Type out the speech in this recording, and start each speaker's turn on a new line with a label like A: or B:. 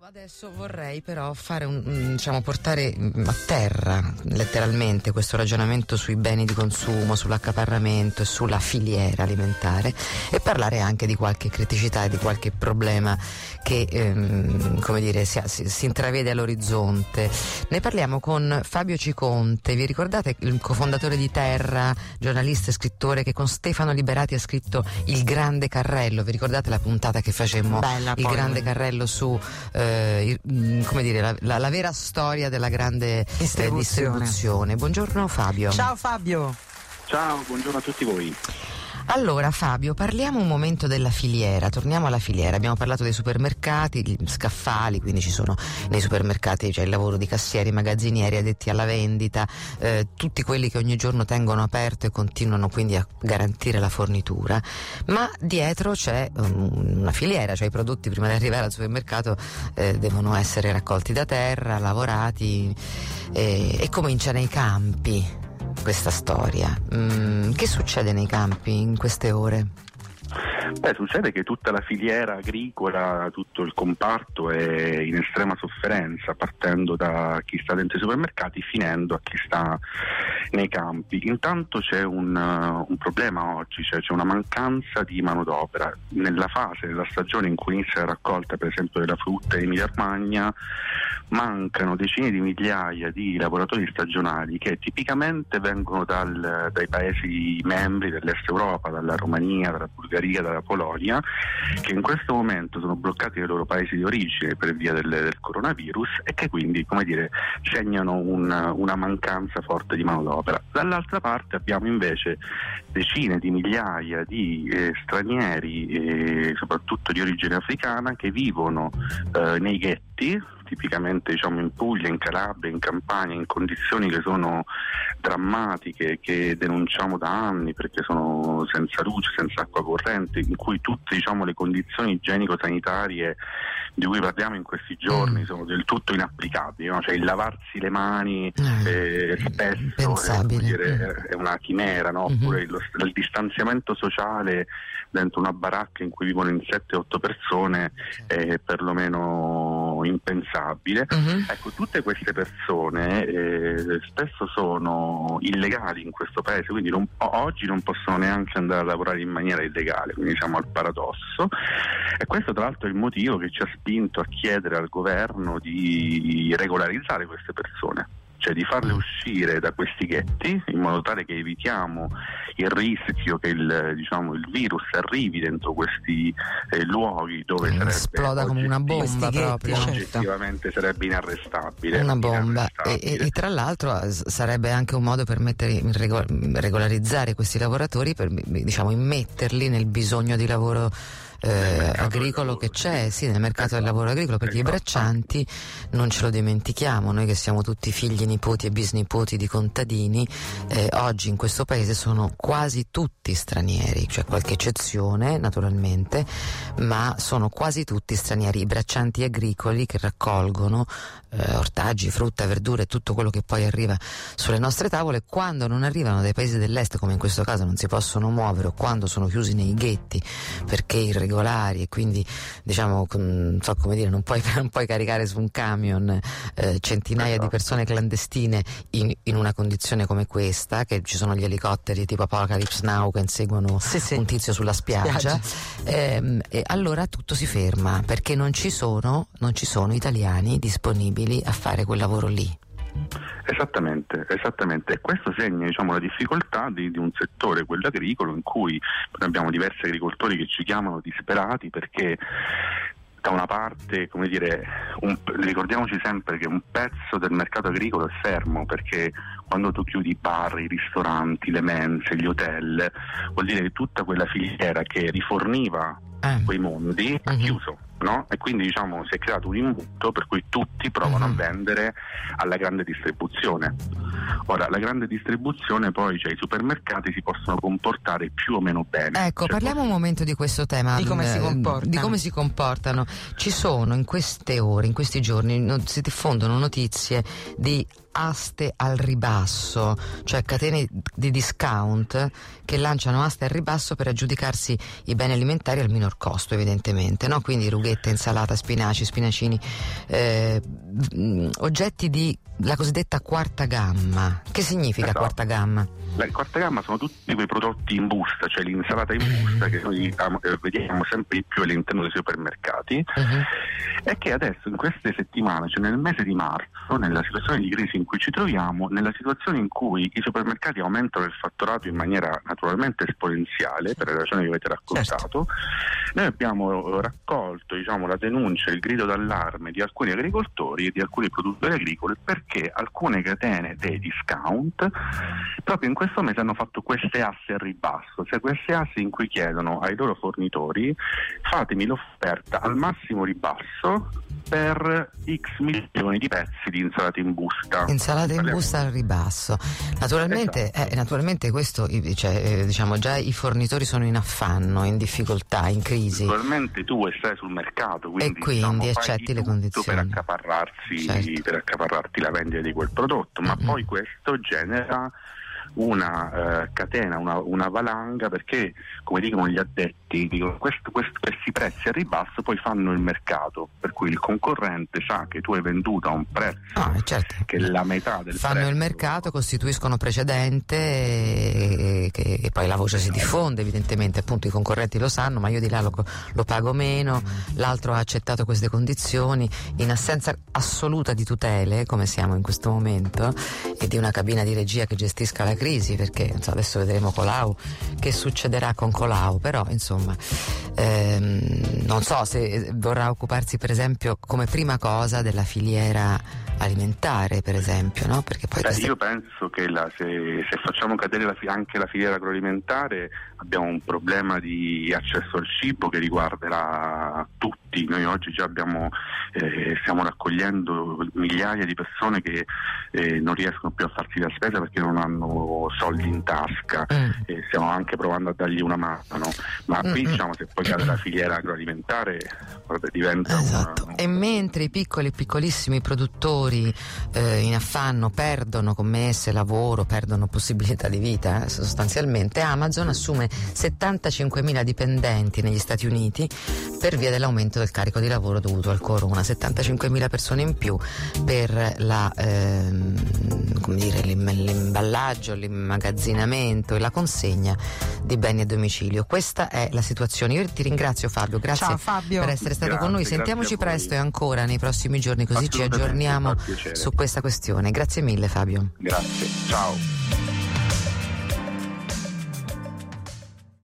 A: Adesso vorrei però fare portare a terra letteralmente questo ragionamento sui beni di consumo, sull'accaparramento e sulla filiera alimentare e parlare anche di qualche criticità e di qualche problema che si intravede all'orizzonte. Ne parliamo con Fabio Ciconte. Vi ricordate il cofondatore di Terra, giornalista e scrittore, che con Stefano Liberati ha scritto Il Grande Carrello? Vi ricordate la puntata che facemmo?
B: Bella,
A: Il Grande Carrello su la vera storia della grande distribuzione. Buongiorno Fabio.
B: Ciao Fabio.
C: Ciao, buongiorno a tutti voi.
A: Allora Fabio, parliamo un momento della filiera, torniamo alla filiera. Abbiamo parlato dei supermercati, gli scaffali, quindi ci sono nei supermercati c'è il lavoro di cassieri, magazzinieri, addetti alla vendita, tutti quelli che ogni giorno tengono aperto e continuano quindi a garantire la fornitura, ma dietro c'è una filiera, cioè i prodotti prima di arrivare al supermercato devono essere raccolti da terra, lavorati e comincia nei campi questa storia. Che succede nei campi in queste ore?
C: Succede che tutta la filiera agricola, tutto il comparto è in estrema sofferenza, partendo da chi sta dentro i supermercati finendo a chi sta nei campi. Intanto c'è un problema oggi, cioè c'è una mancanza di manodopera. Nella stagione in cui inizia la raccolta per esempio della frutta in Emilia-Romagna mancano decine di migliaia di lavoratori stagionali che tipicamente vengono dai paesi membri dell'Est Europa, dalla Romania, dalla Bulgaria, dalla Polonia, che in questo momento sono bloccati nei loro paesi di origine per via del coronavirus e che quindi, segnano una mancanza forte di manodopera. Dall'altra parte abbiamo invece decine di migliaia di stranieri, soprattutto di origine africana, che vivono nei ghetti, tipicamente in Puglia, in Calabria, in Campania, in condizioni che sono drammatiche, che denunciamo da anni perché sono senza luce, senza acqua corrente, in cui tutte le condizioni igienico-sanitarie di cui parliamo in questi giorni sono del tutto inapplicabili, no? Cioè il lavarsi le mani spesso è una chimera, no? Oppure il distanziamento sociale dentro una baracca in cui vivono in 7-8 persone è perlomeno impensabile. Ecco, tutte queste persone spesso sono illegali in questo paese, quindi oggi non possono neanche andare a lavorare in maniera illegale, quindi siamo al paradosso, e questo tra l'altro è il motivo che ci ha spinto a chiedere al governo di regolarizzare queste persone, cioè di farle uscire da questi ghetti in modo tale che evitiamo il rischio che il virus arrivi dentro questi luoghi dove
A: esploda come una bomba proprio.
C: Oggettivamente sarebbe inarrestabile.
A: Una bomba. E tra l'altro sarebbe anche un modo per regolarizzare questi lavoratori, per immetterli nel bisogno di lavoro agricolo che c'è, nel mercato del lavoro agricolo, perché i braccianti, non ce lo dimentichiamo, noi che siamo tutti figli, nipoti e bisnipoti di contadini, oggi in questo paese sono quasi tutti stranieri, c'è qualche eccezione naturalmente, ma sono quasi tutti stranieri, i braccianti agricoli che raccolgono ortaggi, frutta, verdure, tutto quello che poi arriva sulle nostre tavole. Quando non arrivano dai paesi dell'est, come in questo caso, non si possono muovere, o quando sono chiusi nei ghetti perché irregolari e quindi non puoi caricare su un camion centinaia di persone clandestine in una condizione come questa, che ci sono gli elicotteri tipo Apocalypse Now che inseguono un tizio sulla spiaggia. E allora tutto si ferma perché non ci sono italiani disponibili a fare quel lavoro lì.
C: Esattamente, e questo segna la difficoltà di un settore, quello agricolo, in cui abbiamo diversi agricoltori che ci chiamano disperati perché da una parte, ricordiamoci sempre che un pezzo del mercato agricolo è fermo, perché quando tu chiudi i bar, i ristoranti, le mense, gli hotel, vuol dire che tutta quella filiera che riforniva quei mondi ha chiuso. No? E quindi si è creato un imbuto per cui tutti provano a vendere alla grande distribuzione. Ora, la grande distribuzione poi, i supermercati si possono comportare più o meno bene.
A: Ecco, parliamo un momento di questo tema,
B: di come si comportano.
A: Ci sono in queste ore, in questi giorni, si diffondono notizie di aste al ribasso, cioè catene di discount che lanciano aste al ribasso per aggiudicarsi i beni alimentari al minor costo, evidentemente, no? Quindi lettughe, insalata, spinaci, spinacini, oggetti di la cosiddetta quarta gamma. Che significa quarta gamma?
C: La quarta gamma sono tutti quei prodotti in busta, cioè l'insalata in busta che noi vediamo sempre di più all'interno dei supermercati, e che adesso in queste settimane, cioè nel mese di marzo, nella situazione di crisi in cui ci troviamo, nella situazione in cui i supermercati aumentano il fatturato in maniera naturalmente esponenziale, per le ragioni che avete raccontato, noi abbiamo raccolto, diciamo, la denuncia, il grido d'allarme di alcuni agricoltori e di alcuni produttori agricoli, perché alcune catene dei discount proprio in questo mese hanno fatto queste assi a ribasso, cioè queste assi in cui chiedono ai loro fornitori: fatemi l'offerta al massimo ribasso per X milioni di pezzi di insalata in busta.
A: Insalata in busta al ribasso. Naturalmente,
C: esatto.
A: Naturalmente questo, cioè, diciamo, già i fornitori sono in affanno, in difficoltà, in crisi.
C: Naturalmente tu stai sul mercato, quindi diciamo,
A: accetti le condizioni
C: per accaparrarti la vendita di quel prodotto, ma poi questo genera una catena, una valanga, perché, come dicono gli addetti, questi prezzi a ribasso poi fanno il mercato, per cui il concorrente sa che tu hai venduto a un prezzo che è la metà del
A: fanno
C: prezzo.
A: Il mercato, costituiscono precedente e poi la voce si diffonde, evidentemente, appunto i concorrenti lo sanno, ma io di là lo pago meno, l'altro ha accettato queste condizioni, in assenza assoluta di tutele, come siamo in questo momento, e di una cabina di regia che gestisca la crisi, perché adesso vedremo Colau, che succederà con Colau, però insomma non so se vorrà occuparsi, per esempio, come prima cosa della filiera alimentare, per esempio, no? Perché poi
C: io penso che se facciamo cadere anche la filiera agroalimentare, abbiamo un problema di accesso al cibo che riguarderà tutti. Noi oggi già stiamo raccogliendo migliaia di persone che non riescono più a farsi la spesa perché non hanno soldi in tasca, e stiamo anche provando a dargli una mano, no? Ma qui, diciamo, se poi cade la filiera agroalimentare, diventa
A: E mentre i piccoli e piccolissimi produttori in affanno perdono commesse, lavoro, perdono possibilità di vita, sostanzialmente Amazon assume 75.000 dipendenti negli Stati Uniti per via dell'aumento del carico di lavoro dovuto al corona. 75.000 persone in più per l'imballaggio, l'immagazzinamento e la consegna di beni a domicilio. Questa è la situazione. Io ti ringrazio, Fabio, grazie.
B: Ciao, Fabio,
A: per essere stato con noi. Sentiamoci presto e ancora nei prossimi giorni, così ci aggiorniamo su questa questione. Grazie mille, Fabio.
C: Grazie, ciao.